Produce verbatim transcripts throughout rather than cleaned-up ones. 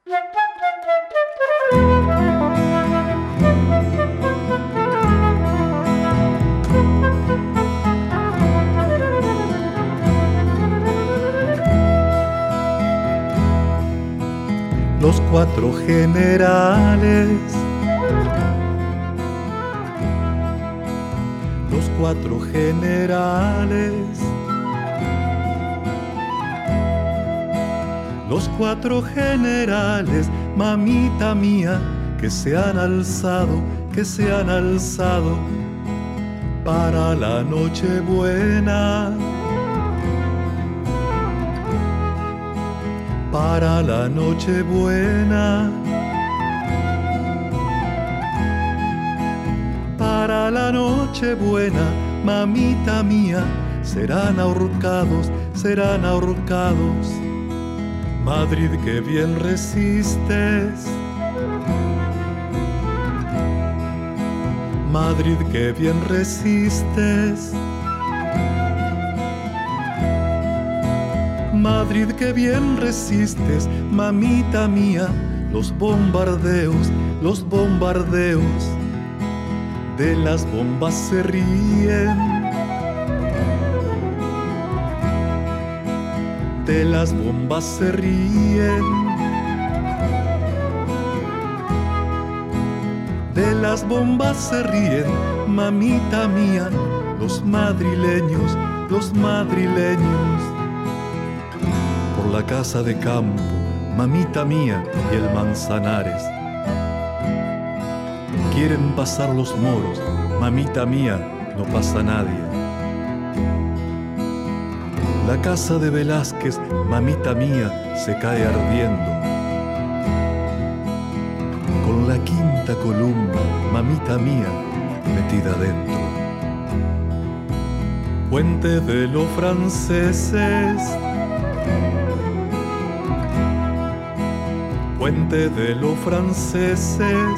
Los cuatro generales, los cuatro generales, los cuatro generales, mamita mía, que se han alzado, que se han alzado para la Nochebuena. Para la Nochebuena, para la Nochebuena, mamita mía, serán ahorcados, serán ahorcados. Madrid, que bien resistes, Madrid, que bien resistes. Madrid, que bien resistes, mamita mía, los bombardeos, los bombardeos. De las bombas se ríen, de las bombas se ríen, de las bombas se ríen, mamita mía, los madrileños, los madrileños. Por la casa de campo, mamita mía, y el Manzanares. Quieren pasar los moros, mamita mía, no pasa nadie. La casa de Velázquez, mamita mía, se cae ardiendo. Con la quinta columna, mamita mía, metida dentro. Puente de los franceses, Puente de los franceses,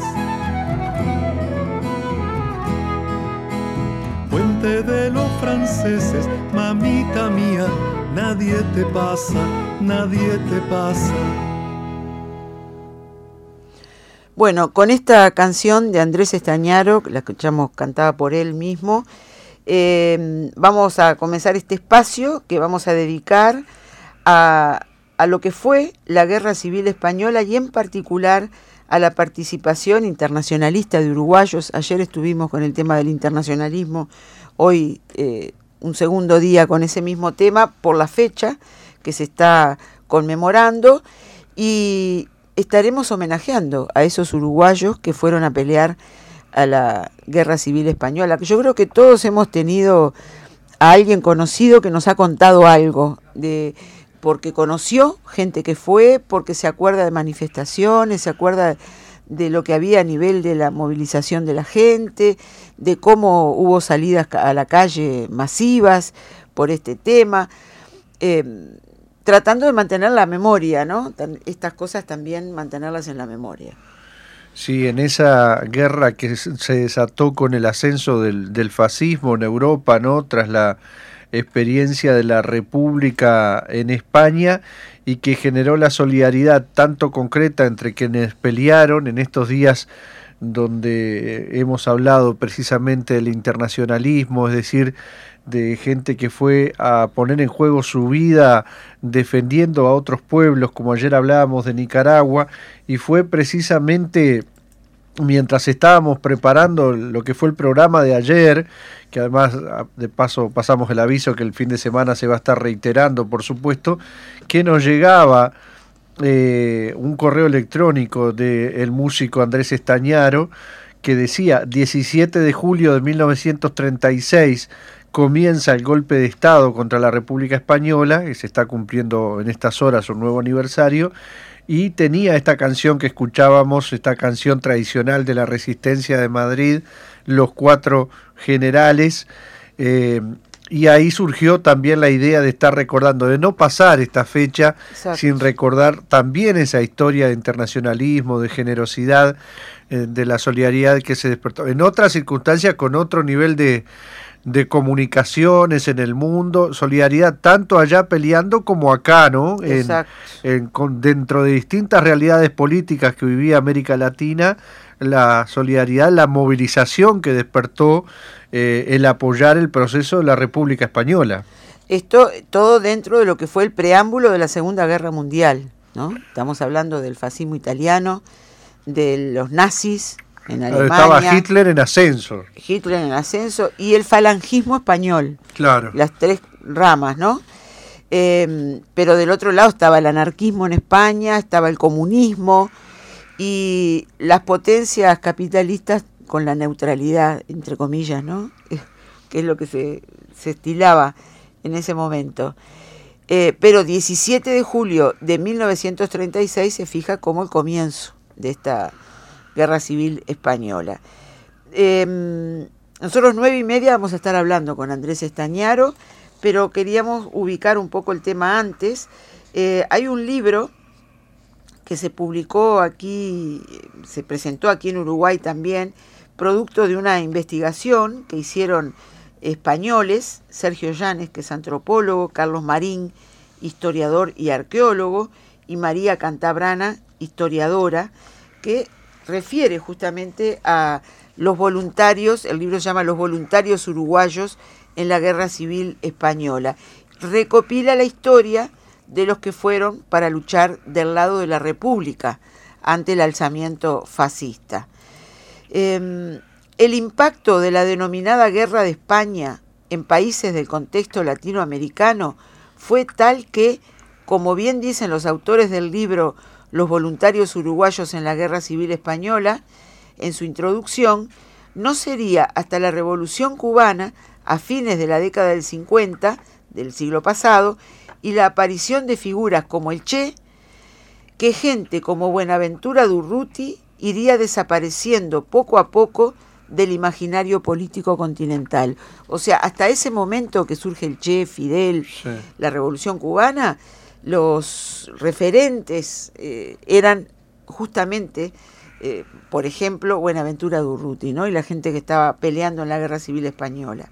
Puente de los franceses, mamita mía, nadie te pasa, nadie te pasa. Bueno, con esta canción de Andrés Estañaro, la escuchamos cantada por él mismo, eh, vamos a comenzar este espacio que vamos a dedicar a... a lo que fue la Guerra Civil Española y en particular a la participación internacionalista de uruguayos. Ayer estuvimos con el tema del internacionalismo, hoy eh, un segundo día con ese mismo tema por la fecha que se está conmemorando y estaremos homenajeando a esos uruguayos que fueron a pelear a la Guerra Civil Española, que yo creo que todos hemos tenido a alguien conocido que nos ha contado algo de... porque conoció gente que fue, porque se acuerda de manifestaciones, se acuerda de lo que había a nivel de la movilización de la gente, de cómo hubo salidas a la calle masivas por este tema, eh, tratando de mantener la memoria, ¿no? Estas cosas también mantenerlas en la memoria. Sí, en esa guerra que se desató con el ascenso del, del fascismo en Europa, ¿no? Tras la experiencia de la República en España y que generó la solidaridad tanto concreta entre quienes pelearon en estos días donde hemos hablado precisamente del internacionalismo, es decir, de gente que fue a poner en juego su vida defendiendo a otros pueblos, como ayer hablábamos de Nicaragua, y fue precisamente mientras estábamos preparando lo que fue el programa de ayer, que además de paso pasamos el aviso que el fin de semana se va a estar reiterando, por supuesto, que nos llegaba eh, un correo electrónico del músico Andrés Estañaro que decía: diecisiete de julio de mil novecientos treinta y seis comienza el golpe de Estado contra la República Española, que se está cumpliendo en estas horas un nuevo aniversario, y tenía esta canción que escuchábamos, esta canción tradicional de la Resistencia de Madrid, Los Cuatro Generales, eh, y ahí surgió también la idea de estar recordando, de no pasar esta fecha Exacto. sin recordar también esa historia de internacionalismo, de generosidad, eh, de la solidaridad que se despertó. En otras circunstancias, con otro nivel de, de comunicaciones en el mundo, solidaridad tanto allá peleando como acá, ¿no? En, en, con, dentro de distintas realidades políticas que vivía América Latina, la solidaridad, la movilización que despertó eh, el apoyar el proceso de la República Española. Esto todo dentro de lo que fue el preámbulo de la Segunda Guerra Mundial, ¿no? Estamos hablando del fascismo italiano, de los nazis en Alemania. Estaba Hitler en ascenso. Hitler en ascenso y el falangismo español. Claro. Las tres ramas, ¿no? Eh, pero del otro lado estaba el anarquismo en España, estaba el comunismo y las potencias capitalistas con la neutralidad, entre comillas, ¿no? Que es lo que se, se estilaba en ese momento. Eh, pero diecisiete de julio de mil novecientos treinta y seis se fija como el comienzo de esta Guerra Civil Española. Eh, nosotros nueve y media vamos a estar hablando con Andrés Estañaro, pero queríamos ubicar un poco el tema antes. Eh, hay un libro que se publicó aquí, se presentó aquí en Uruguay también, producto de una investigación que hicieron españoles, Sergio Llanes, que es antropólogo, Carlos Marín, historiador y arqueólogo, y María Cantabrana, historiadora, que refiere justamente a los voluntarios, el libro se llama Los voluntarios uruguayos en la Guerra Civil Española. Recopila la historia de los que fueron para luchar del lado de la República ante el alzamiento fascista. Eh, El impacto de la denominada Guerra de España en países del contexto latinoamericano fue tal que, como bien dicen los autores del libro Los voluntarios uruguayos en la Guerra Civil Española, en su introducción, no sería hasta la Revolución Cubana, a fines de la década del cincuenta del siglo pasado, y la aparición de figuras como el Che, que gente como Buenaventura Durruti iría desapareciendo poco a poco del imaginario político continental. O sea, hasta ese momento que surge el Che, Fidel, sí, la Revolución Cubana, los referentes eh, eran justamente, eh, por ejemplo, Buenaventura Durruti, ¿no? Y la gente que estaba peleando en la Guerra Civil Española.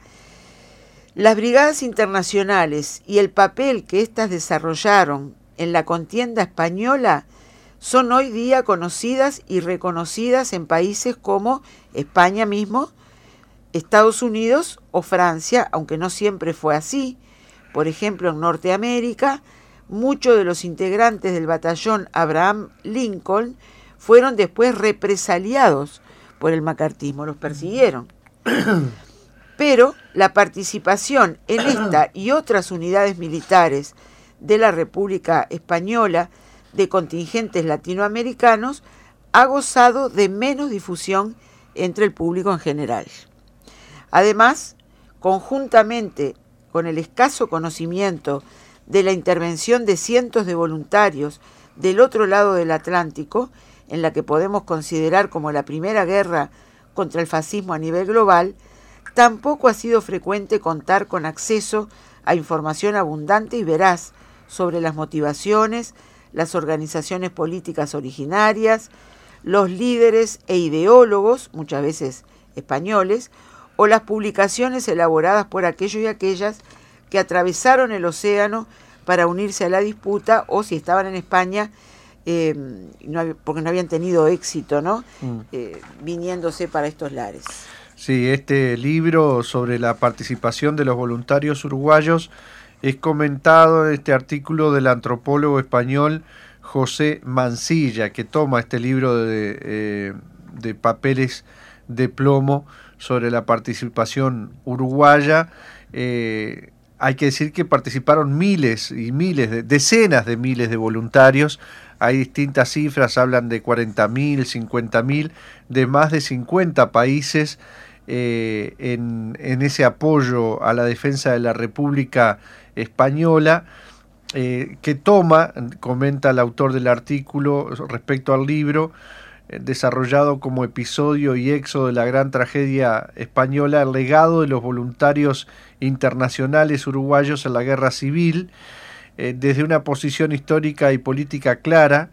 Las brigadas internacionales y el papel que éstas desarrollaron en la contienda española son hoy día conocidas y reconocidas en países como España mismo, Estados Unidos o Francia, aunque no siempre fue así. Por ejemplo, en Norteamérica, muchos de los integrantes del batallón Abraham Lincoln fueron después represaliados por el macartismo, los persiguieron. Pero la participación en esta y otras unidades militares de la República Española de contingentes latinoamericanos ha gozado de menos difusión entre el público en general. Además, conjuntamente con el escaso conocimiento de la intervención de cientos de voluntarios del otro lado del Atlántico, en la que podemos considerar como la primera guerra contra el fascismo a nivel global, tampoco ha sido frecuente contar con acceso a información abundante y veraz sobre las motivaciones, las organizaciones políticas originarias, los líderes e ideólogos, muchas veces españoles, o las publicaciones elaboradas por aquellos y aquellas que atravesaron el océano para unirse a la disputa, o si estaban en España, eh, no, porque no habían tenido éxito, ¿no? Mm. Eh, viniéndose para estos lares. Sí, este libro sobre la participación de los voluntarios uruguayos es comentado en este artículo del antropólogo español José Mansilla, que toma este libro de, eh, de papeles de plomo sobre la participación uruguaya. Eh, hay que decir que participaron miles y miles, de, decenas de miles de voluntarios. Hay distintas cifras, hablan de cuarenta mil, cincuenta mil, de más de cincuenta países eh, en, en ese apoyo a la defensa de la República Española, eh, que toma, comenta el autor del artículo respecto al libro, eh, desarrollado como episodio y éxodo de la gran tragedia española, el legado de los voluntarios internacionales uruguayos en la guerra civil, eh, desde una posición histórica y política clara,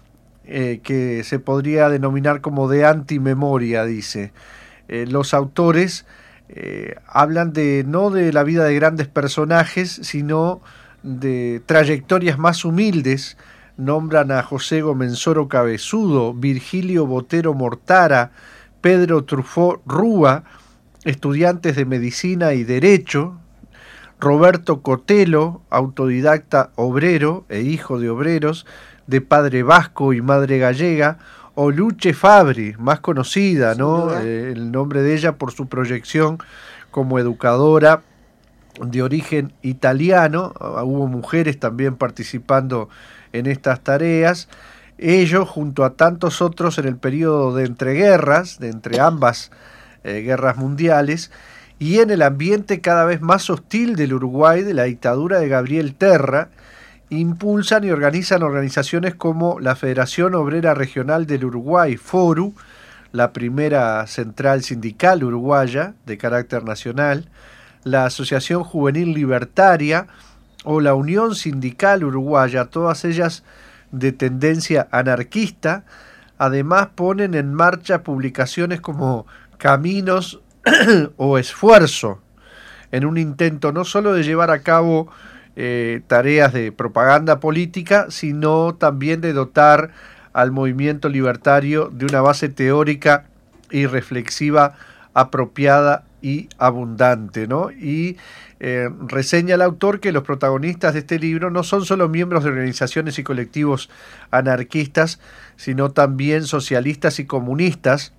eh, que se podría denominar como de antimemoria, dice. Eh, los autores eh, hablan de no de la vida de grandes personajes, sino de trayectorias más humildes. Nombran a José Gomenzoro Cabezudo, Virgilio Botero Mortara, Pedro Truffaut Rúa, estudiantes de medicina y derecho, Roberto Cotelo, autodidacta obrero e hijo de obreros, de padre vasco y madre gallega, o Luce Fabri, más conocida, ¿no? Eh, el nombre de ella por su proyección como educadora de origen italiano. Hubo mujeres también participando en estas tareas. Ellos, junto a tantos otros en el periodo de entreguerras, de entre ambas eh, guerras mundiales, y en el ambiente cada vez más hostil del Uruguay, de la dictadura de Gabriel Terra, impulsan y organizan organizaciones como la Federación Obrera Regional del Uruguay, FORU, la primera central sindical uruguaya de carácter nacional, la Asociación Juvenil Libertaria o la Unión Sindical Uruguaya, todas ellas de tendencia anarquista. Además ponen en marcha publicaciones como Caminos o Esfuerzo, en un intento no solo de llevar a cabo eh, tareas de propaganda política, sino también de dotar al movimiento libertario de una base teórica y reflexiva apropiada y abundante, ¿no? Y eh, reseña el autor que los protagonistas de este libro no son solo miembros de organizaciones y colectivos anarquistas, sino también socialistas y comunistas.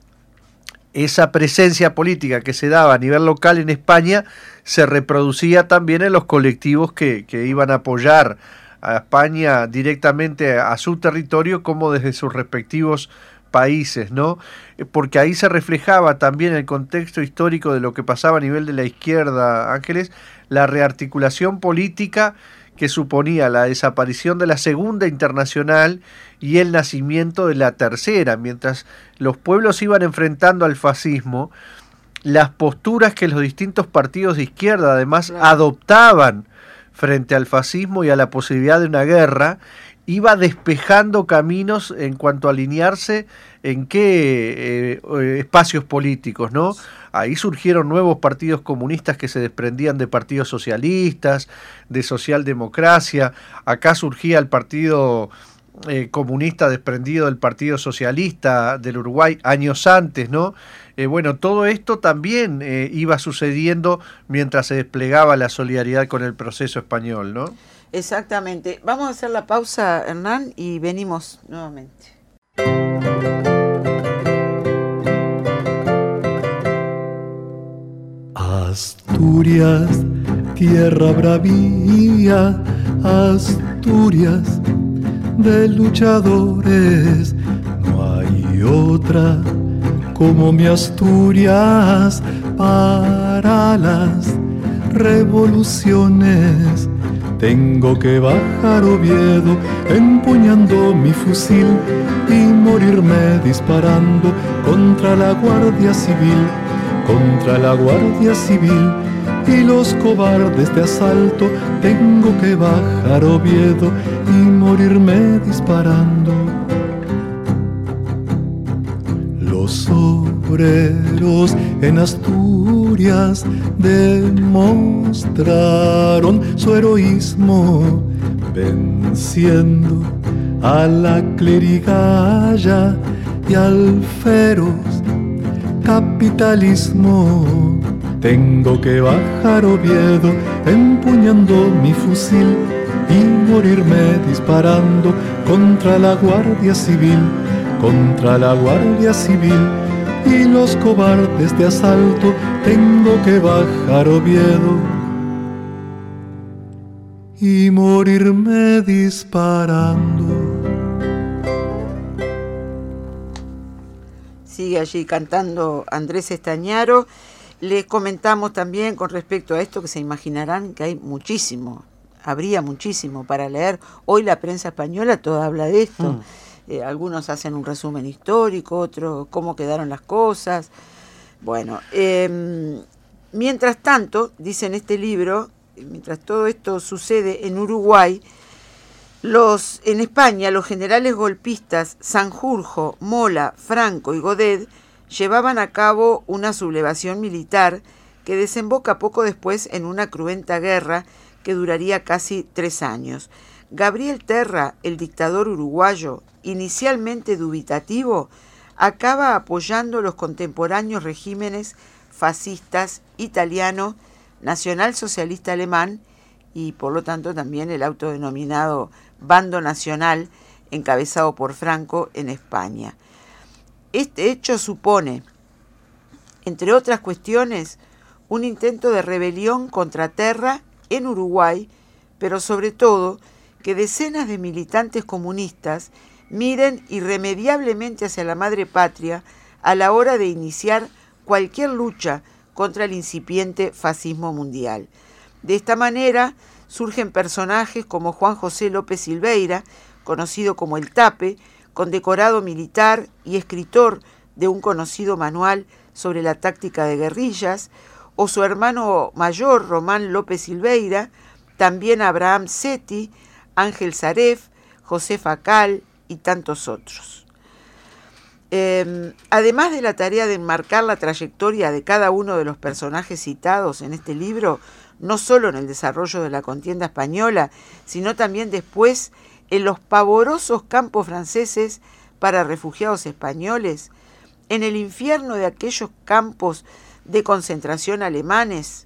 Esa presencia política que se daba a nivel local en España se reproducía también en los colectivos que, que iban a apoyar a España directamente a su territorio como desde sus respectivos países, ¿no? Porque ahí se reflejaba también el contexto histórico de lo que pasaba a nivel de la izquierda, Ángeles, la rearticulación política que suponía la desaparición de la Segunda Internacional y el nacimiento de la Tercera. Mientras los pueblos iban enfrentando al fascismo, las posturas que los distintos partidos de izquierda además claro. adoptaban frente al fascismo y a la posibilidad de una guerra, iba despejando caminos en cuanto a alinearse en qué eh, espacios políticos, ¿no? Ahí surgieron nuevos partidos comunistas que se desprendían de partidos socialistas, de socialdemocracia. Acá surgía el partido eh, comunista desprendido del Partido Socialista del Uruguay años antes, ¿no? Eh, bueno, todo esto también eh, iba sucediendo mientras se desplegaba la solidaridad con el proceso español, ¿no? Exactamente. Vamos a hacer la pausa, Hernán, y venimos nuevamente. Asturias, tierra bravía, Asturias de luchadores, no hay otra como mi Asturias para las revoluciones. Tengo que bajar Oviedo empuñando mi fusil y morirme disparando contra la Guardia Civil, contra la Guardia Civil y los cobardes de asalto. Tengo que bajar Oviedo y morirme disparando. Los obreros en Asturias demostraron su heroísmo venciendo a la clerigalla y al feroz capitalismo. Tengo que bajar Oviedo empuñando mi fusil y morirme disparando contra la Guardia Civil, contra la Guardia Civil y los cobardes de asalto. Tengo que bajar Oviedo y morirme disparando. Sigue allí cantando Andrés Estañaro. Les comentamos también con respecto a esto que se imaginarán que hay muchísimo, habría muchísimo para leer. Hoy la prensa española toda habla de esto. Mm. Eh, algunos hacen un resumen histórico, otros cómo quedaron las cosas. Bueno, eh, mientras tanto, dice en este libro, mientras todo esto sucede en Uruguay, los, en España los generales golpistas Sanjurjo, Mola, Franco y Godet llevaban a cabo una sublevación militar que desemboca poco después en una cruenta guerra que duraría casi tres años. Gabriel Terra, el dictador uruguayo, inicialmente dubitativo, acaba apoyando los contemporáneos regímenes fascistas italiano, nacionalsocialista alemán y por lo tanto también el autodenominado Bando Nacional encabezado por Franco en España. Este hecho supone, entre otras cuestiones, un intento de rebelión contra Terra en Uruguay, pero sobre todo que decenas de militantes comunistas miren irremediablemente hacia la madre patria a la hora de iniciar cualquier lucha contra el incipiente fascismo mundial. De esta manera surgen personajes como Juan José López Silveira, conocido como el Tape, condecorado militar y escritor de un conocido manual sobre la táctica de guerrillas, o su hermano mayor Román López Silveira, también Abraham Seti, Ángel Saref, José Facal y tantos otros. Eh, además de la tarea de enmarcar la trayectoria de cada uno de los personajes citados en este libro, no solo en el desarrollo de la contienda española, sino también después en los pavorosos campos franceses para refugiados españoles, en el infierno de aquellos campos de concentración alemanes,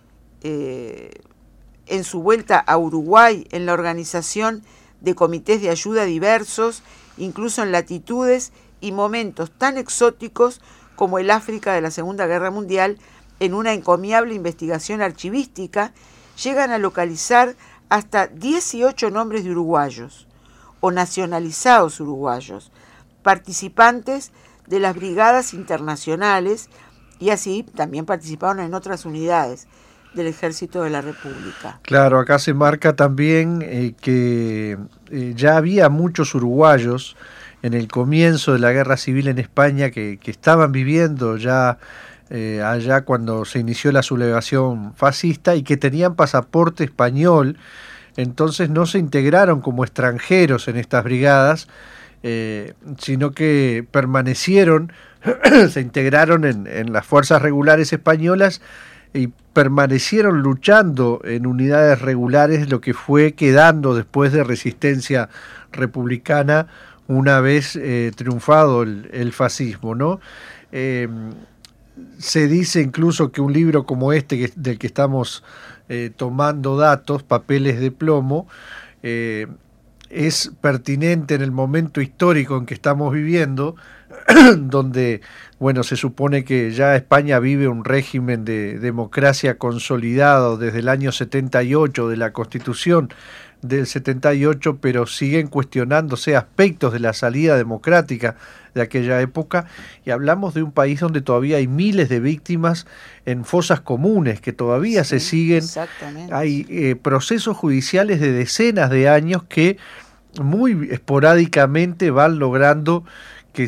eh, en su vuelta a Uruguay, en la organización de comités de ayuda diversos, incluso en latitudes y momentos tan exóticos como el África de la Segunda Guerra Mundial, en una encomiable investigación archivística, llegan a localizar hasta dieciocho nombres de uruguayos o nacionalizados uruguayos, participantes de las brigadas internacionales, y así también participaron en otras unidades del Ejército de la República. Claro, acá se marca también eh, que eh, ya había muchos uruguayos en el comienzo de la Guerra Civil en España que, que estaban viviendo ya eh, allá cuando se inició la sublevación fascista y que tenían pasaporte español, entonces no se integraron como extranjeros en estas brigadas, eh, sino que permanecieron, se integraron en, en las fuerzas regulares españolas y permanecieron luchando en unidades regulares, lo que fue quedando después de resistencia republicana una vez eh, triunfado el, el fascismo, ¿no? Eh, se dice incluso que un libro como este, que, del que estamos eh, tomando datos, Papeles de Plomo, eh, es pertinente en el momento histórico en que estamos viviendo, donde, bueno, se supone que ya España vive un régimen de democracia consolidado desde el año setenta y ocho, de la Constitución del setenta y ocho, pero siguen cuestionándose aspectos de la salida democrática de aquella época, y hablamos de un país donde todavía hay miles de víctimas en fosas comunes, que todavía sí, se siguen, hay eh, procesos judiciales de decenas de años que muy esporádicamente van logrando que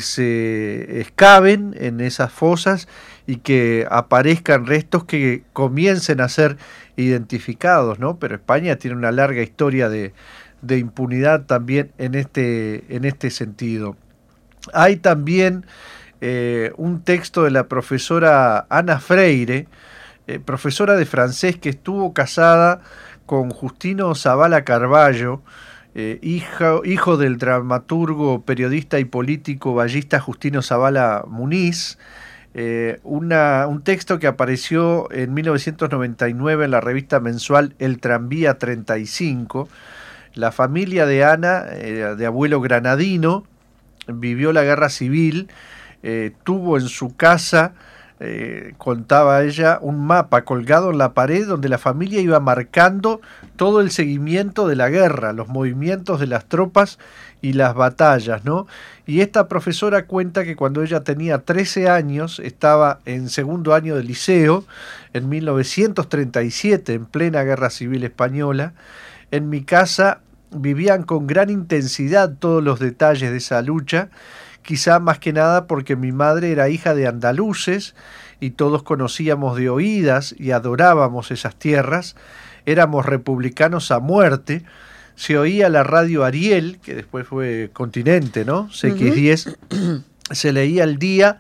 se excaven en esas fosas y que aparezcan restos que comiencen a ser identificados, ¿no? Pero España tiene una larga historia de, de impunidad también en este, en este sentido. Hay también eh, un texto de la profesora Ana Freire, eh, profesora de francés, que estuvo casada con Justino Zavala Carballo, Eh, hijo, hijo del dramaturgo, periodista y político vallista Justino Zavala Muniz, eh, una, un texto que apareció en mil novecientos noventa y nueve en la revista mensual El Tranvía treinta y cinco. La familia de Ana, eh, de abuelo granadino, vivió la guerra civil, eh, tuvo en su casa, Eh, contaba ella, un mapa colgado en la pared donde la familia iba marcando todo el seguimiento de la guerra, los movimientos de las tropas y las batallas, ¿no? Y esta profesora cuenta que cuando ella tenía trece años, estaba en segundo año de liceo, en mil novecientos treinta y siete, en plena Guerra Civil Española. En mi casa vivían con gran intensidad todos los detalles de esa lucha, quizá más que nada porque mi madre era hija de andaluces y todos conocíamos de oídas y adorábamos esas tierras, éramos republicanos a muerte, se oía la radio Ariel, que después fue Continente, ¿no? C X diez, uh-huh. Se leía el día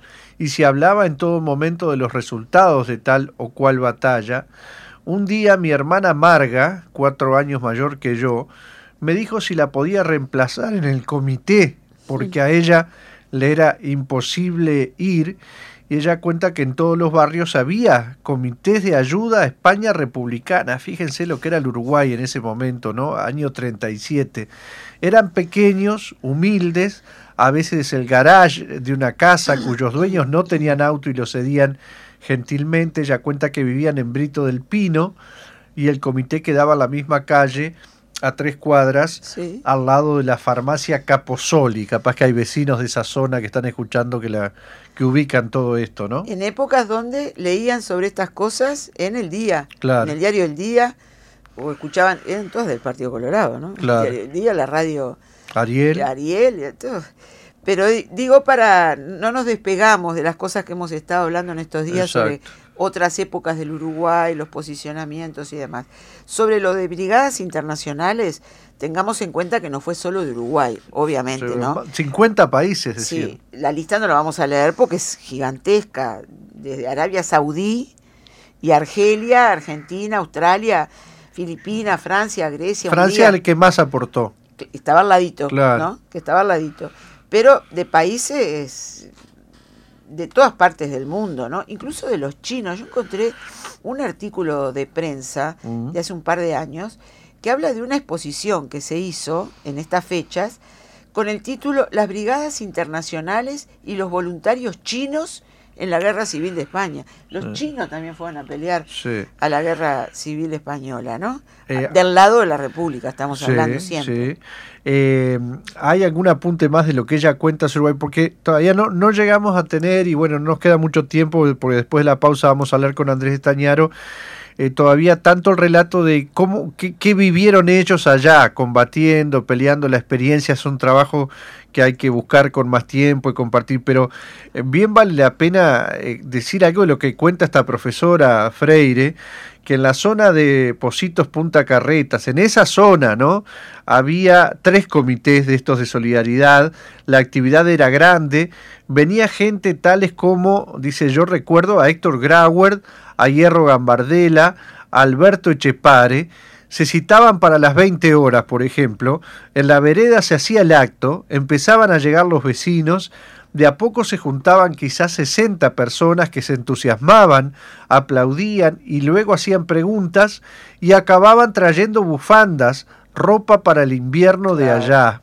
y se hablaba en todo momento de los resultados de tal o cual batalla. Un día mi hermana Marga, cuatro años mayor que yo, me dijo si la podía reemplazar en el comité, porque a ella le era imposible ir, y ella cuenta que en todos los barrios había comités de ayuda a España republicana. Fíjense lo que era el Uruguay en ese momento, ¿no? Año treinta y siete. Eran pequeños, humildes, a veces el garage de una casa cuyos dueños no tenían auto y lo cedían gentilmente. Ella cuenta que vivían en Brito del Pino y el comité quedaba en la misma calle, a tres cuadras, sí, al lado de la farmacia Caposoli. Capaz que hay vecinos de esa zona que están escuchando que, la, que ubican todo esto, ¿no? En épocas donde leían sobre estas cosas en el día, claro, en el diario El Día, o escuchaban, eran todos del Partido Colorado, ¿no? Claro. El, el Día, la radio Ariel. Ariel, todo. Pero digo, para no nos despegamos de las cosas que hemos estado hablando en estos días. Exacto. Sobre otras épocas del Uruguay, los posicionamientos y demás. Sobre lo de brigadas internacionales, tengamos en cuenta que no fue solo de Uruguay, obviamente, sí, ¿no? cincuenta países, es decir. Sí, la lista no la vamos a leer porque es gigantesca, desde Arabia Saudí y Argelia, Argentina, Australia, Filipinas, Francia, Grecia, Francia, Hungría, el que más aportó. Estaba al ladito, claro, ¿no? Que estaba al ladito. Pero de países de todas partes del mundo, ¿no? Incluso de los chinos. Yo encontré un artículo de prensa uh-huh. de hace un par de años que habla de una exposición que se hizo en estas fechas con el título Las Brigadas Internacionales y los Voluntarios Chinos en la Guerra Civil de España. Los sí. chinos también fueron a pelear sí. a la Guerra Civil Española, ¿no? Eh, Del lado de la República estamos sí, hablando siempre. Sí. Eh, ¿Hay algún apunte más de lo que ella cuenta sobre Uruguay? Porque todavía no, no llegamos a tener, y bueno, no nos queda mucho tiempo, porque después de la pausa vamos a hablar con Andrés Estañaro, eh, todavía tanto el relato de cómo qué, qué vivieron ellos allá, combatiendo, peleando. La experiencia es un trabajo que hay que buscar con más tiempo y compartir, pero eh, bien vale la pena eh, decir algo de lo que cuenta esta profesora Freire, que en la zona de Pocitos Punta Carretas, en esa zona, ¿no?, había tres comités de estos de solidaridad, la actividad era grande, venía gente tales como, dice, yo recuerdo a Héctor Grauer, a Hierro Gambardella, a Alberto Echepare. Se citaban para las veinte horas, por ejemplo, en la vereda se hacía el acto, empezaban a llegar los vecinos, de a poco se juntaban quizás sesenta personas que se entusiasmaban, aplaudían y luego hacían preguntas y acababan trayendo bufandas, ropa para el invierno de allá.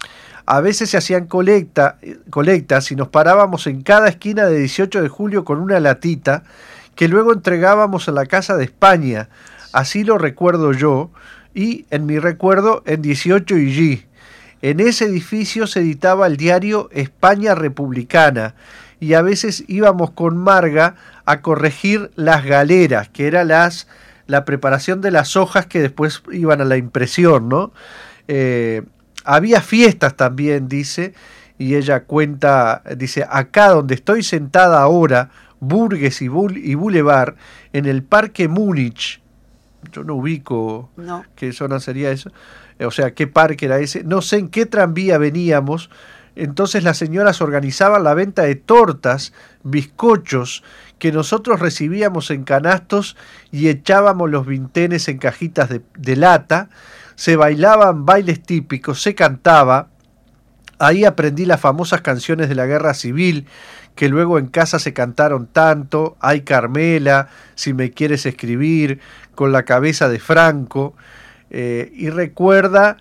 A veces se hacían colecta, colectas y nos parábamos en cada esquina de dieciocho de julio con una latita que luego entregábamos a la Casa de España. Así lo recuerdo yo, y en mi recuerdo en dieciocho y G. En ese edificio se editaba el diario España Republicana, y a veces íbamos con Marga a corregir las galeras, que era las, la preparación de las hojas que después iban a la impresión, ¿no? Eh, había fiestas también, dice, y ella cuenta, dice, acá donde estoy sentada ahora, Burgues y, Bul y Boulevard, en el Parque Múnich. Yo no ubico no. qué zona sería eso, o sea, qué parque era ese, no sé en qué tranvía veníamos. Entonces las señoras organizaban la venta de tortas, bizcochos, que nosotros recibíamos en canastos y echábamos los vintenes en cajitas de, de lata, se bailaban bailes típicos, se cantaba. Ahí aprendí las famosas canciones de la Guerra Civil, que luego en casa se cantaron tanto, Ay Carmela, Si me quieres escribir, Con la cabeza de Franco, eh, y recuerda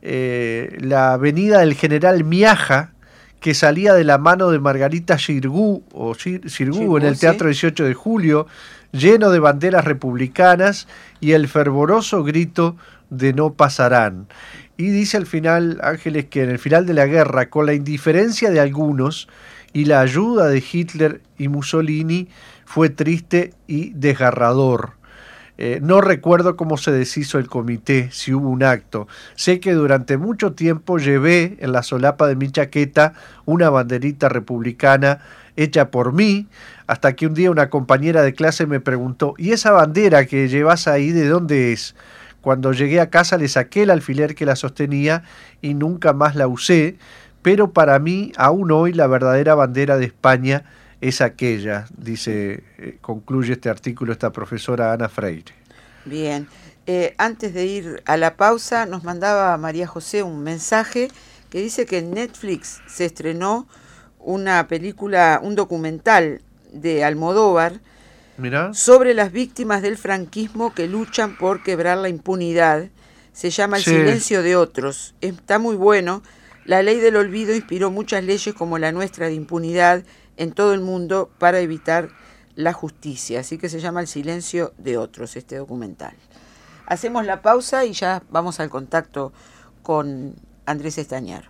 eh, la avenida del General Miaja, que salía de la mano de Margarita Xirgu, o Xirgu en el Teatro dieciocho de julio, lleno de banderas republicanas y el fervoroso grito de no pasarán. Y dice al final, Ángeles, que en el final de la guerra, con la indiferencia de algunos y la ayuda de Hitler y Mussolini, fue triste y desgarrador. Eh, no recuerdo cómo se deshizo el comité, si hubo un acto. Sé que durante mucho tiempo llevé en la solapa de mi chaqueta una banderita republicana hecha por mí, hasta que un día una compañera de clase me preguntó, ¿y esa bandera que llevas ahí de dónde es? Cuando llegué a casa le saqué el alfiler que la sostenía y nunca más la usé, pero para mí, aún hoy, la verdadera bandera de España es aquella, dice, eh, concluye este artículo esta profesora Ana Freire. Bien, eh, antes de ir a la pausa, nos mandaba María José un mensaje que dice que en Netflix se estrenó una película, un documental de Almodóvar, ¿Mirá? sobre las víctimas del franquismo que luchan por quebrar la impunidad. Se llama El Sí. silencio de otros. Está muy bueno. La ley del olvido inspiró muchas leyes como la nuestra de impunidad en todo el mundo para evitar la justicia. Así que se llama El silencio de otros, este documental. Hacemos la pausa y ya vamos al contacto con Andrés Estañaro.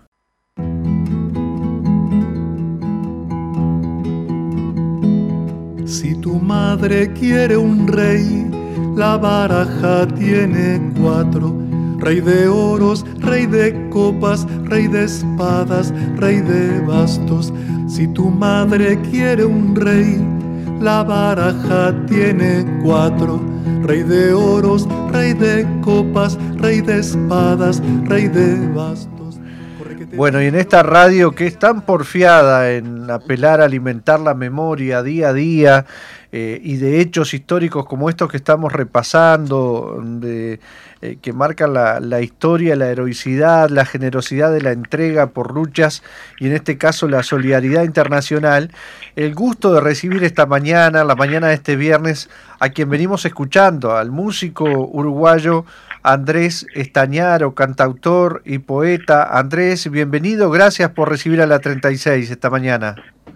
Si tu madre quiere un rey, la baraja tiene cuatro. Rey de oros, rey de copas, rey de espadas, rey de bastos. Si tu madre quiere un rey, la baraja tiene cuatro. Rey de oros, rey de copas, rey de espadas, rey de bastos. Bueno, y en esta radio que es tan porfiada en apelar a alimentar la memoria día a día, eh, y de hechos históricos como estos que estamos repasando, de, eh, que marcan la, la historia, la heroicidad, la generosidad de la entrega por luchas, y en este caso la solidaridad internacional, el gusto de recibir esta mañana, la mañana de este viernes, a quien venimos escuchando, al músico uruguayo Andrés Estañaro, cantautor y poeta. Andrés, bienvenido, gracias por recibir a la treinta y seis esta mañana.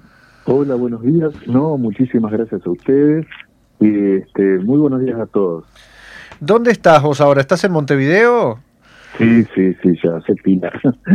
Hola, buenos días. No, muchísimas gracias a ustedes y este, muy buenos días a todos. ¿Dónde estás vos ahora? ¿Estás en Montevideo? Sí, sí, sí, ya se pina.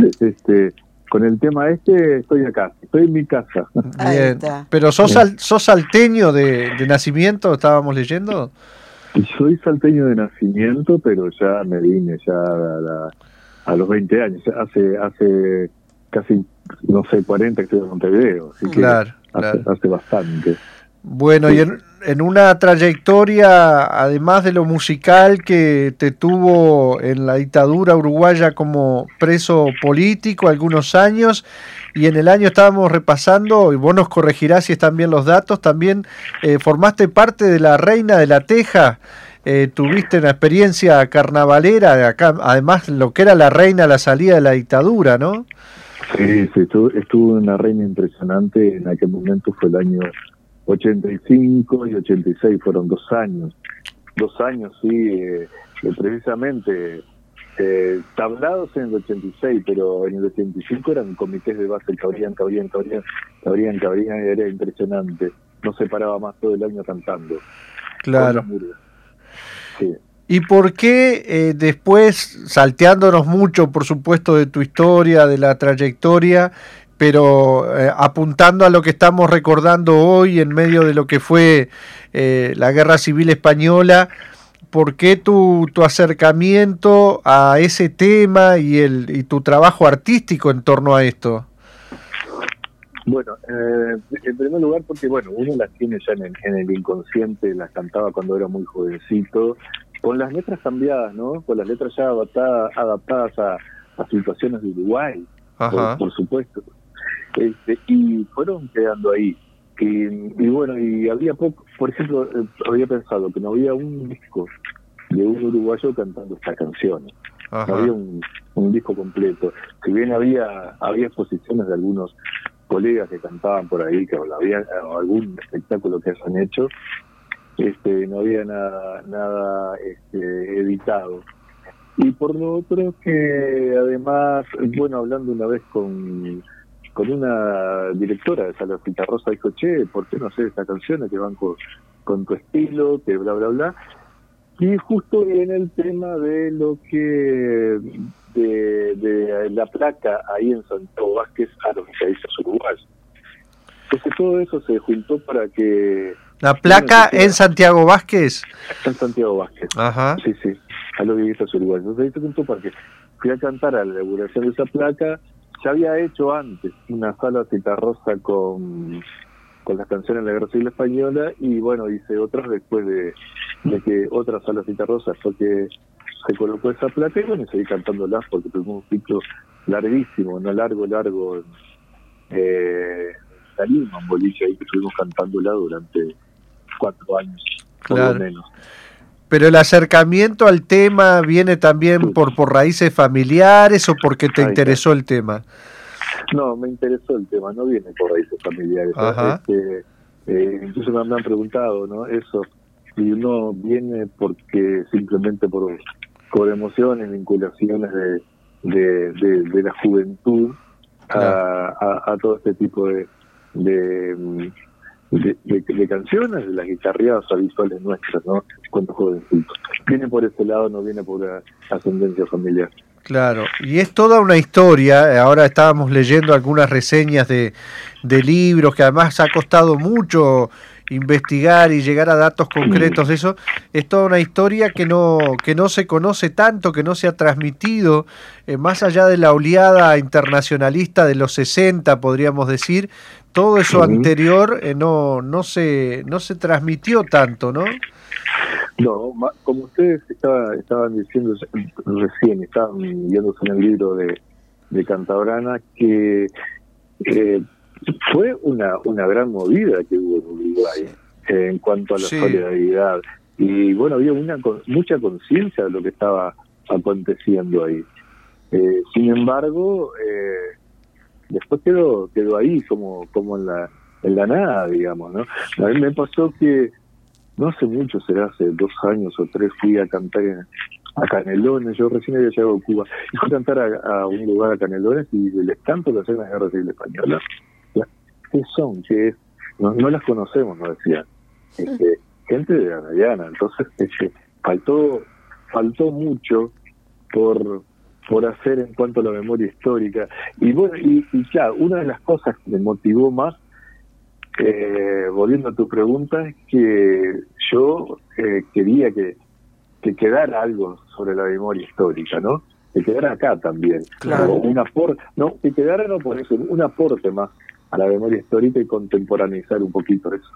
Este, con el tema este estoy acá, estoy en mi casa. Bien, pero sos, al, sos salteño de, de nacimiento, estábamos leyendo. Soy salteño de nacimiento, pero ya me vine ya a, la, a los veinte años, hace hace casi, no sé, cuarenta que estoy en Montevideo, así claro, que hace, claro. hace bastante. Bueno, sí. Y en, en una trayectoria, además de lo musical, que te tuvo en la dictadura uruguaya como preso político algunos años, y en el año estábamos repasando, y vos nos corregirás si están bien los datos, también eh, formaste parte de la Reina de la Teja, eh, tuviste una experiencia carnavalera, acá, además lo que era la reina a la salida de la dictadura, ¿no? Sí, sí, estuvo, estuvo una reina impresionante, en aquel momento fue el año ochenta y cinco y ochenta y seis, fueron dos años, dos años, sí, eh, precisamente eh, tablados en el ochenta y seis, pero en el ochenta y cinco eran comités de base, cabrían, cabrían, cabrían, cabrían, cabrían, era impresionante, no se paraba más todo el año cantando. Claro. Sí. ¿Y por qué eh, después, salteándonos mucho, por supuesto, de tu historia, de la trayectoria, pero eh, apuntando a lo que estamos recordando hoy en medio de lo que fue eh, la Guerra Civil Española, ¿por qué tu, tu acercamiento a ese tema y, el, y tu trabajo artístico en torno a esto? Bueno, eh, en primer lugar porque, bueno, uno las tiene ya en el, en el inconsciente, las cantaba cuando era muy jovencito, con las letras cambiadas, ¿no? Con las letras ya adaptadas, adaptadas a, a situaciones de Uruguay, por, por supuesto. Este, y fueron quedando ahí. Y, y bueno, y había poco, por ejemplo, eh, había pensado que no había un disco de un uruguayo cantando esta canción. Ajá. No había un, un disco completo. Si bien había había exposiciones de algunos colegas que cantaban por ahí, que había algún espectáculo que hayan hecho, este, no había nada, nada este, editado. Y por lo otro que además, bueno, hablando una vez con con una directora de Salacita Rosa, dijo, che, ¿por qué no hacer estas canciones que van con, con tu estilo, que bla, bla, bla? Y justo viene el tema de lo que, de, de la placa ahí en Santiago Vázquez a los vizcaístas uruguayos. Entonces todo eso se juntó para que... ¿La placa en Santiago Vázquez? En Santiago Vázquez. Ajá. Sí, sí, a los vizcaístas uruguayos. Entonces se juntó para que fui a cantar a la inauguración de esa placa. Ya había hecho antes una sala citarrosa con, con las canciones de la Guerra Civil Española y bueno, hice otras después de, de que otra sala citarrosa fue que se colocó esa placa y bueno, seguí cantándolas porque tuvimos un ciclo larguísimo, no largo, largo, eh, Calima, un boliche ahí que estuvimos cantándola durante cuatro años, claro. por lo menos. Pero el acercamiento al tema viene también sí. por, por raíces familiares o porque te ahí interesó está. el tema. No, me interesó el tema, no viene por raíces familiares. Este, eh, incluso me han preguntado, ¿no? Eso, si uno viene porque simplemente por, por emociones, vinculaciones de, de, de, de la juventud a, a, a todo este tipo de, de, de, de, de canciones, de las guitarreadas habituales nuestras, ¿no? Cuando jovencitos. Viene por ese lado, no viene por la ascendencia familiar. Claro, y es toda una historia. Ahora estábamos leyendo algunas reseñas de, de libros que además ha costado mucho investigar y llegar a datos concretos de eso. Es toda una historia que no que no se conoce tanto, que no se ha transmitido, eh, más allá de la oleada internacionalista de los sesenta, podríamos decir. Todo eso uh-huh. anterior eh, no no se no se transmitió tanto, ¿no? No, como ustedes estaba, estaban diciendo recién, estaban viéndose en el libro de, de Cantabrana, que eh, fue una una gran movida que hubo en Uruguay eh, en cuanto a la sí. solidaridad. Y bueno, había una mucha conciencia de lo que estaba aconteciendo ahí. Eh, sin embargo, eh, después quedó quedó ahí como como en la en la nada, digamos, ¿no? A mí me pasó que no hace mucho, será hace dos años o tres, fui a cantar en, a Canelones. Yo recién había llegado a Cuba y fui a cantar a, a un lugar a Canelones y les canto que hacen la Guerra Civil Española. ¿Qué son? ¿Qué es? No, no las conocemos, nos decían. Este, gente de la Guyana. Entonces, este, faltó faltó mucho por por hacer en cuanto a la memoria histórica. Y bueno, y, y claro, una de las cosas que me motivó más, Eh, volviendo a tu pregunta, es que yo eh, quería que, que quedara algo sobre la memoria histórica, ¿no? Que quedara acá también. Claro. Un aporte, no, que quedara no por eso, un aporte más a la memoria histórica y contemporaneizar un poquito eso.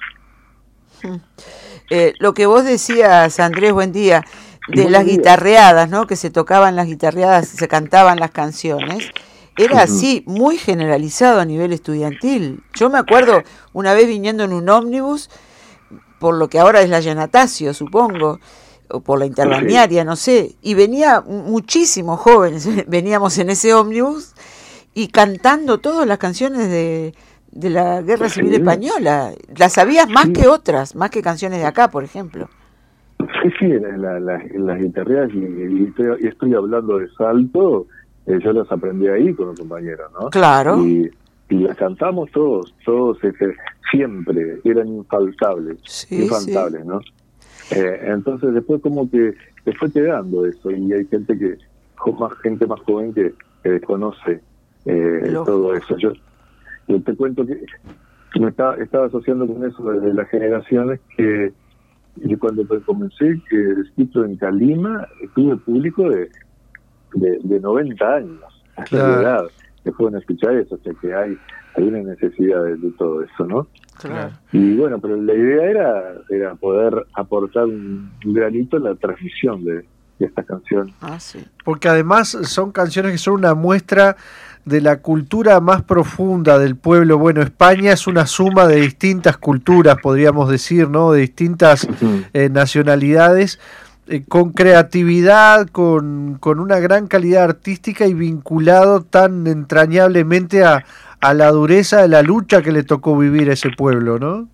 Eh, lo que vos decías, Andrés, buen día, de buen las día. guitarreadas, ¿no? Que se tocaban las guitarreadas, se cantaban las canciones. Era así, muy generalizado a nivel estudiantil. Yo me acuerdo una vez viniendo en un ómnibus, por lo que ahora es la Yanatacio, supongo, o por la Interbalnearia, no sé, y venía muchísimos jóvenes, veníamos en ese ómnibus, y cantando todas las canciones de, de la Guerra Civil sí. Española. Las sabías más sí. que otras, más que canciones de acá, por ejemplo. Sí, sí, la, la, las guitarreadas, y, y, estoy, y estoy hablando de Salto. Eh, yo las aprendí ahí con los compañeros, ¿no? Claro. Y, y las cantamos todos, todos este, siempre, eran infaltables, sí, infaltables, sí. ¿no? Eh, entonces después como que se fue quedando eso, y hay gente que, más gente más joven que, que desconoce eh, todo eso. Yo, yo te cuento que me estaba, estaba asociando con eso desde las generaciones que, y cuando comencé que el ciclo en Calima, tuve público de De, de noventa años, claro. de edad, que pueden escuchar eso, o sea que hay, hay una necesidad de, de todo eso, ¿no? Claro. Y bueno, pero la idea era era poder aportar un granito en la transmisión de, de esta canción. Ah, sí. Porque además son canciones que son una muestra de la cultura más profunda del pueblo. Bueno, España es una suma de distintas culturas, podríamos decir, ¿no? De distintas uh-huh. eh, nacionalidades, Eh, con creatividad, con, con una gran calidad artística y vinculado tan entrañablemente a, a la dureza de la lucha que le tocó vivir a ese pueblo, ¿no?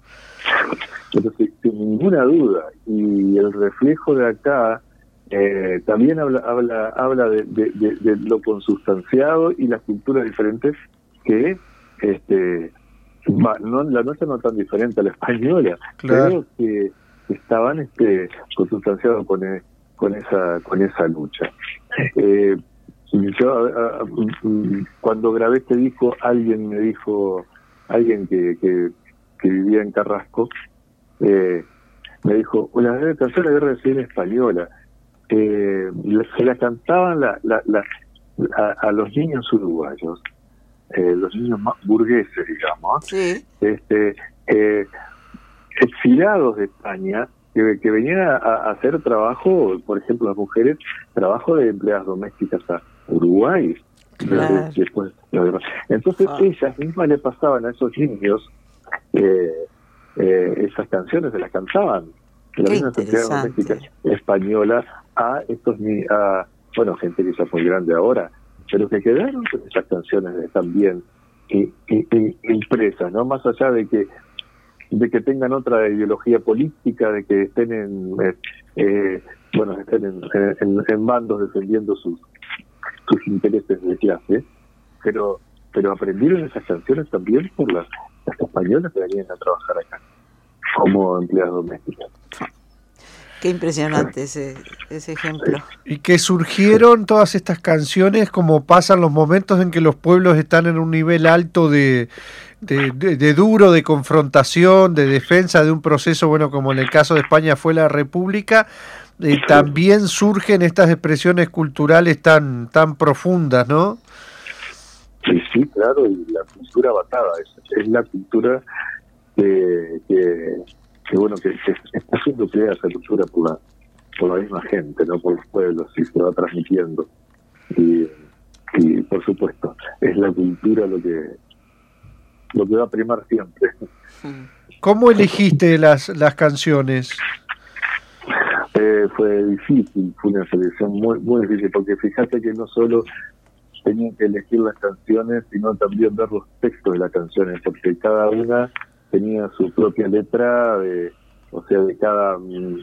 Pero sin, sin ninguna duda, y el reflejo de acá eh, también habla habla habla de, de, de, de lo consustanciado y las culturas diferentes que este no, la nuestra no tan diferente a la española, claro. pero que estaban este consustanciados con e, con esa con esa lucha. Eh, yo a, a, cuando grabé este disco, alguien me dijo, alguien que que, que vivía en Carrasco, eh, me dijo, la canción de la Guerra Civil Española, eh, se la cantaban la, la, la, a, a los niños uruguayos, eh, los niños más burgueses, digamos, sí. este eh, exiliados de España, que, que venían a, a hacer trabajo, por ejemplo, las mujeres, trabajo de empleadas domésticas a Uruguay. Claro. Después, entonces ah. ellas mismas le pasaban a esos niños eh, eh, esas canciones se las cantaban la Qué misma sociedad doméstica española a estos ni a bueno gente que ya fue grande ahora, pero que quedaron con esas canciones también y, y, y, impresas, ¿no? Más allá de que de que tengan otra ideología política, de que estén en eh, bueno estén en, en, en bandos defendiendo sus sus intereses de clase, pero pero aprendieron esas canciones también por las, las españolas que venían a trabajar acá como empleadas domésticas. Qué impresionante ese, ese ejemplo. Y que surgieron todas estas canciones como pasan los momentos en que los pueblos están en un nivel alto de, de, de, de duro, de confrontación, de defensa de un proceso, bueno, como en el caso de España fue la República, eh, también surgen estas expresiones culturales tan, tan profundas, ¿no? Sí, sí, claro, y la cultura batada, es, es la cultura que... que que bueno, que, que está siendo creada esa cultura por la, por la misma gente, no por los pueblos, y se va transmitiendo. Y, y por supuesto, es la cultura lo que lo que va a primar siempre. ¿Cómo elegiste las, las canciones? Eh, fue difícil, fue una selección muy, muy difícil, porque fíjate que no solo tenía que elegir las canciones, sino también ver los textos de las canciones, porque cada una tenía su propia letra, de, o sea, de cada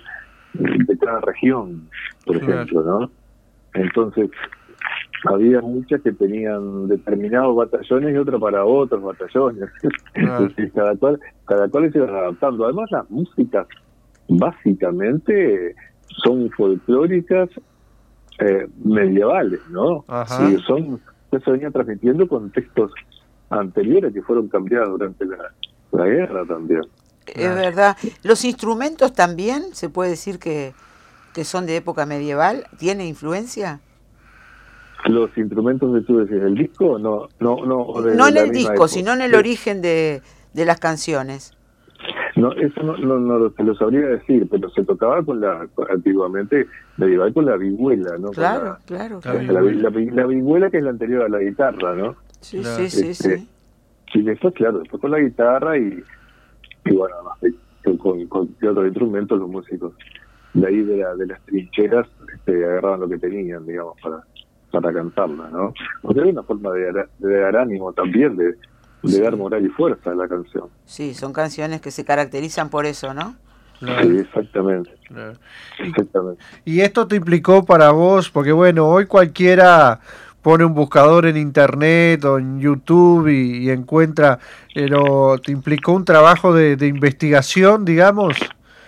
de cada región, por ejemplo, ¿no? Entonces, había muchas que tenían determinados batallones y otras para otros batallones. Entonces, cada cual, cada cual se iba adaptando. Además, las músicas, básicamente, son folclóricas eh, medievales, ¿no? Ajá. Y son, se venía transmitiendo con textos anteriores que fueron cambiados durante la la guerra también. Es verdad. ¿Los instrumentos también se puede decir que, que son de época medieval? ¿Tiene influencia? Los instrumentos de tú decís, ¿el disco? No, no, no. De, no de en el disco, época. Sino en el sí. origen de, de las canciones. No, eso no, no, no lo, te lo sabría decir, pero se tocaba con la, antiguamente, medieval con la vihuela, ¿no? Claro, la, claro. La, claro. La, la, la, la vihuela que es la anterior a la guitarra, ¿no? Sí, claro. sí, sí, este, sí. Y después, claro, después con la guitarra y, y bueno, con, con, con otros instrumentos los músicos de ahí de, la, de las trincheras este, agarraban lo que tenían, digamos, para para cantarla, ¿no? Porque era una forma de dar, de dar ánimo también, de, de sí. dar moral y fuerza a la canción. Sí, son canciones que se caracterizan por eso, ¿no? Claro. Sí, exactamente. Claro. exactamente. Y esto te implicó para vos, porque bueno, hoy cualquiera pone un buscador en internet o en YouTube y, y encuentra, pero ¿te implicó un trabajo de, de investigación, digamos?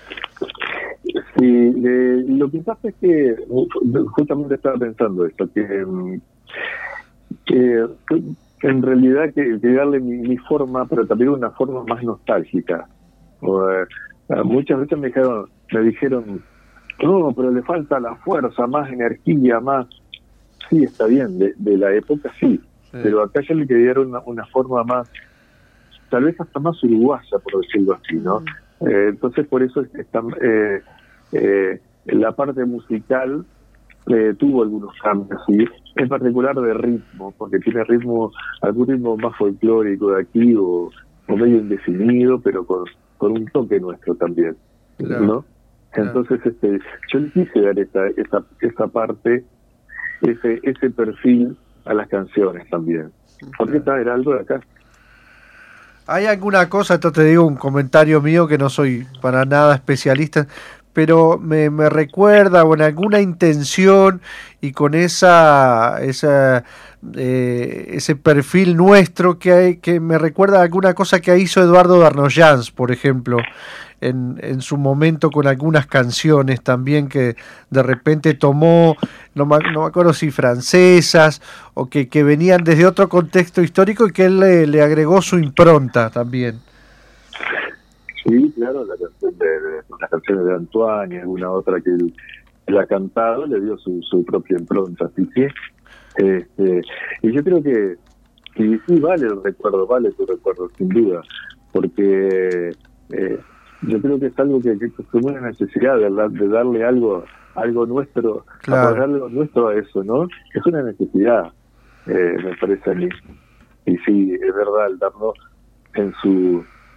Sí, eh, lo que pasa es que justamente estaba pensando esto, que, que en realidad que, que darle mi, mi forma, pero también una forma más nostálgica. O, eh, muchas veces me dijeron, me dijeron, no, pero le falta la fuerza, más energía, más... Sí, está bien, de, de la época sí, sí, pero acá ya le quería dar una, una forma más, tal vez hasta más uruguaya, por decirlo así, ¿no? Mm. Eh, entonces, por eso está, eh, eh, la parte musical eh, tuvo algunos cambios, ¿sí? En particular de ritmo, porque tiene ritmo, algún ritmo más folclórico de aquí o, o medio indefinido, pero con, con un toque nuestro también, claro, ¿no? Entonces, claro. este, yo le quise dar esa, esa, esa parte, ese ese perfil a las canciones también, porque está Heraldo de acá. ¿Hay alguna cosa, esto te digo un comentario mío que no soy para nada especialista, pero me, me recuerda con alguna intención y con esa, esa eh, ese perfil nuestro que hay, que me recuerda a alguna cosa que hizo Eduardo Darnoyans, por ejemplo, en, en su momento con algunas canciones también que de repente tomó, no me, no me acuerdo si francesas o que, que venían desde otro contexto histórico y que él le, le agregó su impronta también. Sí, claro, la canción de, de, las canciones de Antoine y alguna otra que él, él ha cantado le dio su, su propia impronta, así que este, y yo creo que, que sí vale el recuerdo, vale tu recuerdo, sin duda, porque eh, yo creo que es algo que, que es una necesidad de, de darle algo algo nuestro, claro. darle algo nuestro a eso, ¿no? Es una necesidad, eh, me parece a mí. Y sí, es verdad, el darnos en su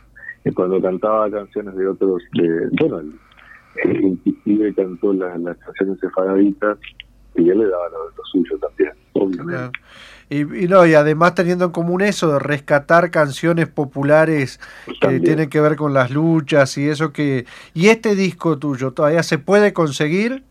eh, cuando cantaba canciones de otros, de, bueno, el, el Pibe cantó las, las canciones sefardítas y él le daba lo, lo suyo también, obviamente. Claro. Y, y no, y además teniendo en común eso de rescatar canciones populares que También. tienen que ver con las luchas y eso que... ¿Y este disco tuyo todavía se puede conseguir?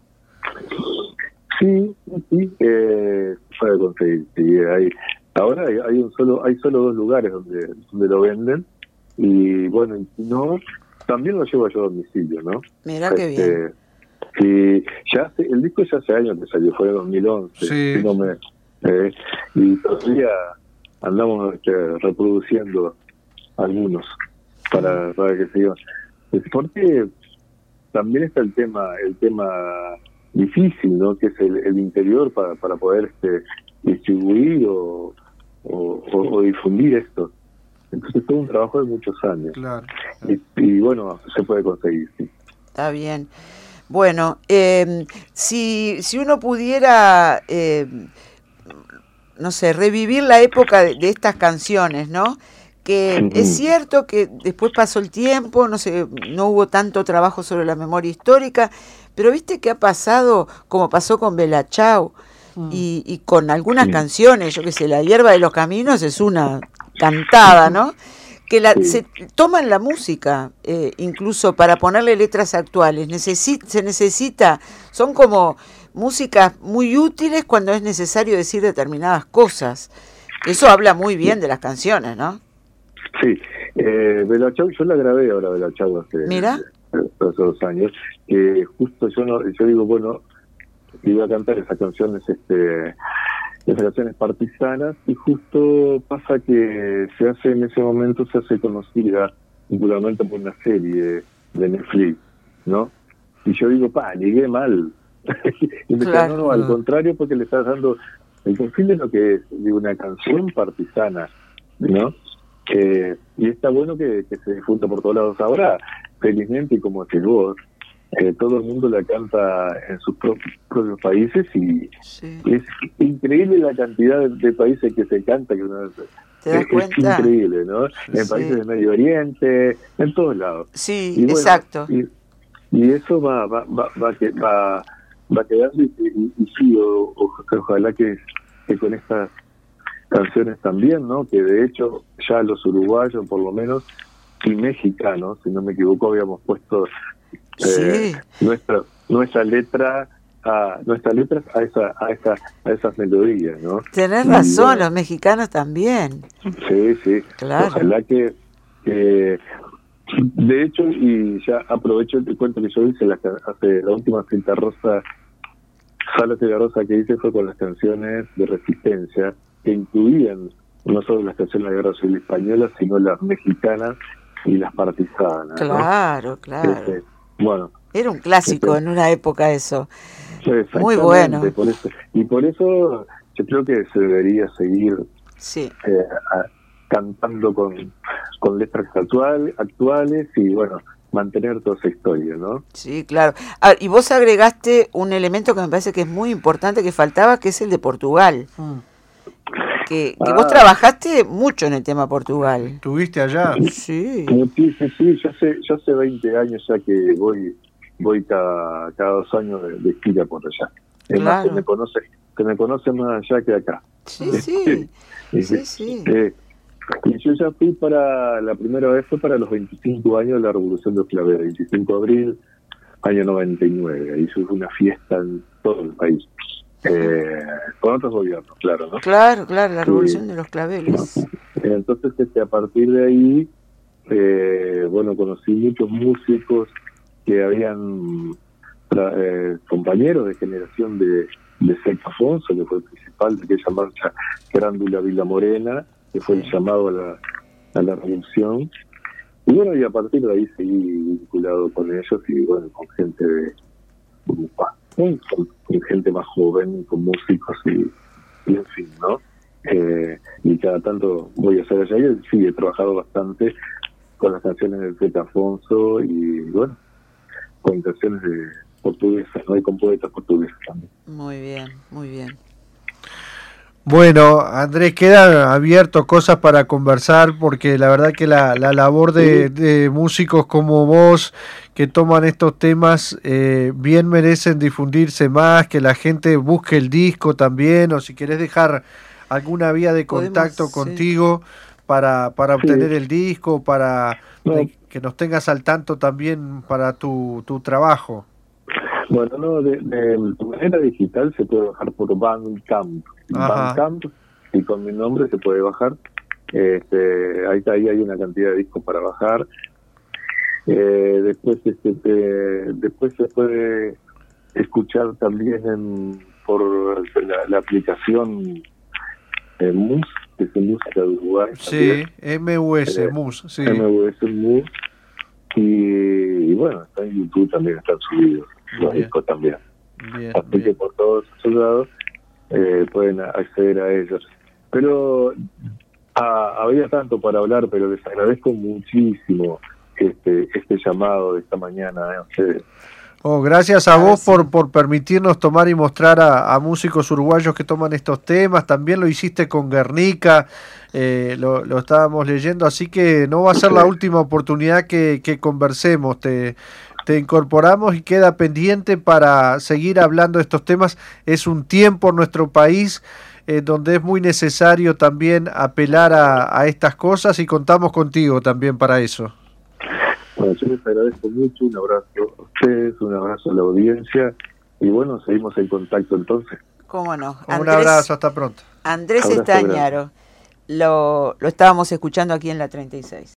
Sí, sí, eh, puede conseguir. Sí, hay, ahora hay, hay un solo, hay solo dos lugares donde, donde lo venden y bueno, y si no, también lo llevo yo a domicilio, ¿no? Mira qué Este, bien. sí, ya hace, el disco ya hace años que salió, fue en dos mil once. Sí. Si no me, eh, y todavía andamos este, reproduciendo algunos para, para que sigan. Porque también está el tema, el tema difícil, ¿no? Que es el, el interior para, para poder este, distribuir o, o, o, o difundir esto. Entonces es todo un trabajo de muchos años. Claro. Y, y bueno, se puede conseguir, sí. Está bien. Bueno, eh, si, si uno pudiera, eh, no sé, revivir la época de, de estas canciones, ¿no? Que Ujú. es cierto que después pasó el tiempo, no sé, no hubo tanto trabajo sobre la memoria histórica, pero viste que ha pasado, como pasó con Bella Ciao, Mm. y, y con algunas Sí. canciones, yo qué sé, La hierba de los caminos es una cantada, ¿no? Que la, Sí. se toman la música, eh, incluso para ponerle letras actuales. Necesi- se necesita, son como músicas muy útiles cuando es necesario decir determinadas cosas. Eso habla muy bien de las canciones, ¿no? Sí, eh, Bella Ciao, yo la grabé ahora, Bella Ciao, hace, Mira. hace dos años, que justo yo no, yo digo, bueno, iba a cantar esas canciones, este, esas canciones partisanas, y justo pasa que se hace, en ese momento se hace conocida, popularmente por una serie de Netflix, ¿no? Y yo digo, pa, llegué mal. Y me Claro. decían, no, no, al contrario, porque le estás dando el perfil de lo que es, de una canción partisana, ¿no? Eh, y está bueno que, que se difunda por todos lados. Ahora, felizmente, y como decís vos, eh, todo el mundo la canta en sus propios, propios países y Sí. es increíble la cantidad de, de países que se canta, que uno, ¿Te das es, cuenta? es increíble, ¿no? En Sí. países del Medio Oriente, en todos lados. Sí, Y bueno, exacto. Y, y eso va va va va, que, va, va quedando y, y, y sí, o, o, ojalá que, que con estas canciones también, ¿no? Que de hecho ya los uruguayos por lo menos y mexicanos, si no me equivoco, habíamos puesto eh, Sí. nuestra nuestra letra a nuestras letras a esa a esa a esas melodías, ¿no? Tenés Y razón, bueno, los mexicanos también. sí, sí. Claro. Ojalá que, que de hecho, y ya aprovecho el cuento que yo hice la, hace la última Cinta Rosa, Sala Cinta Rosa que hice fue con las canciones de resistencia que incluían no solo las canciones de la Guerra Civil Española, sino las mexicanas y las partisanas. Claro, ¿no? claro. Este, bueno, Era un clásico este, en una época eso. exactamente, Muy bueno. Por eso, y por eso yo creo que se debería seguir Sí. eh, a, cantando con, con letras actual, actuales y bueno, mantener toda esa historia, ¿no? Sí, claro. Ah, y vos agregaste un elemento que me parece que es muy importante que faltaba, que es el de Portugal. Mm. Que, que Ah. vos trabajaste mucho en el tema Portugal. ¿Estuviste allá? Sí. Sí, sí, sí, yo hace, yo hace veinte años ya que voy voy cada, cada dos años de, de gira por allá. Es más, Claro. se me conoce, se me conoce más allá que acá. Sí, sí. Y, Sí, sí. eh, y yo ya fui para, la primera vez fue para los veinticinco años de la Revolución de los Claveles, veinticinco de abril, año noventa y nueve. Ahí se hizo una fiesta en todo el país. Eh, con otros gobiernos, claro, ¿no? Claro, claro, la Sí. revolución de los claveles. Entonces, este, a partir de ahí, eh, bueno, conocí muchos músicos que habían tra- eh, compañeros de generación de, de Seca Afonso, que fue el principal de aquella marcha Grándula Vila Morena, que fue Sí. el llamado a la, a la revolución. Y bueno, y a partir de ahí seguí vinculado con ellos y bueno, con gente de con, con, con gente más joven, con músicos y, y en fin, ¿no? Eh, y cada tanto voy a hacer allá y sí, he trabajado bastante con las canciones de Seca Afonso y bueno, con canciones de portuguesas, ¿no? Y con poetas portugueses también. Muy bien, muy bien. Bueno, Andrés, quedan abiertos cosas para conversar porque la verdad que la, la labor de, de músicos como vos que toman estos temas eh, bien merecen difundirse más, que la gente busque el disco también, o si querés dejar alguna vía de contacto Podemos, contigo sí. para, para obtener sí. el disco, para no. de, que nos tengas al tanto también para tu, tu trabajo. Bueno, no, de, de manera digital se puede bajar por Bandcamp. Bandcamp, y con mi nombre se puede bajar. Este, ahí, ahí hay una cantidad de discos para bajar. Eh, después, este, eh, después se puede escuchar también en, por la, la aplicación eh, Mus, que es música de Uruguay. Sí, M U S, eh, Mus, sí. M U S, Mus. Y, y bueno, está en YouTube también, están subidos los bien. discos también. Bien, Así bien. que por todos esos lados eh, pueden acceder a ellos. Pero ah, había tanto para hablar, pero les agradezco muchísimo este este llamado de esta mañana a ustedes. Oh, gracias a vos por, por permitirnos tomar y mostrar a, a músicos uruguayos que toman estos temas. También lo hiciste con Guernica, eh, lo, lo estábamos leyendo, así que no va a ser sí. la última oportunidad que, que conversemos. Te, te incorporamos y queda pendiente para seguir hablando de estos temas. Es un tiempo en nuestro país eh, donde es muy necesario también apelar a, a estas cosas y contamos contigo también para eso. Bueno, yo les agradezco mucho, un abrazo a ustedes, un abrazo a la audiencia y bueno, seguimos en contacto entonces. Cómo no. Un Andrés, abrazo, hasta pronto. Andrés Estañaro, lo, lo estábamos escuchando aquí en la treinta y seis.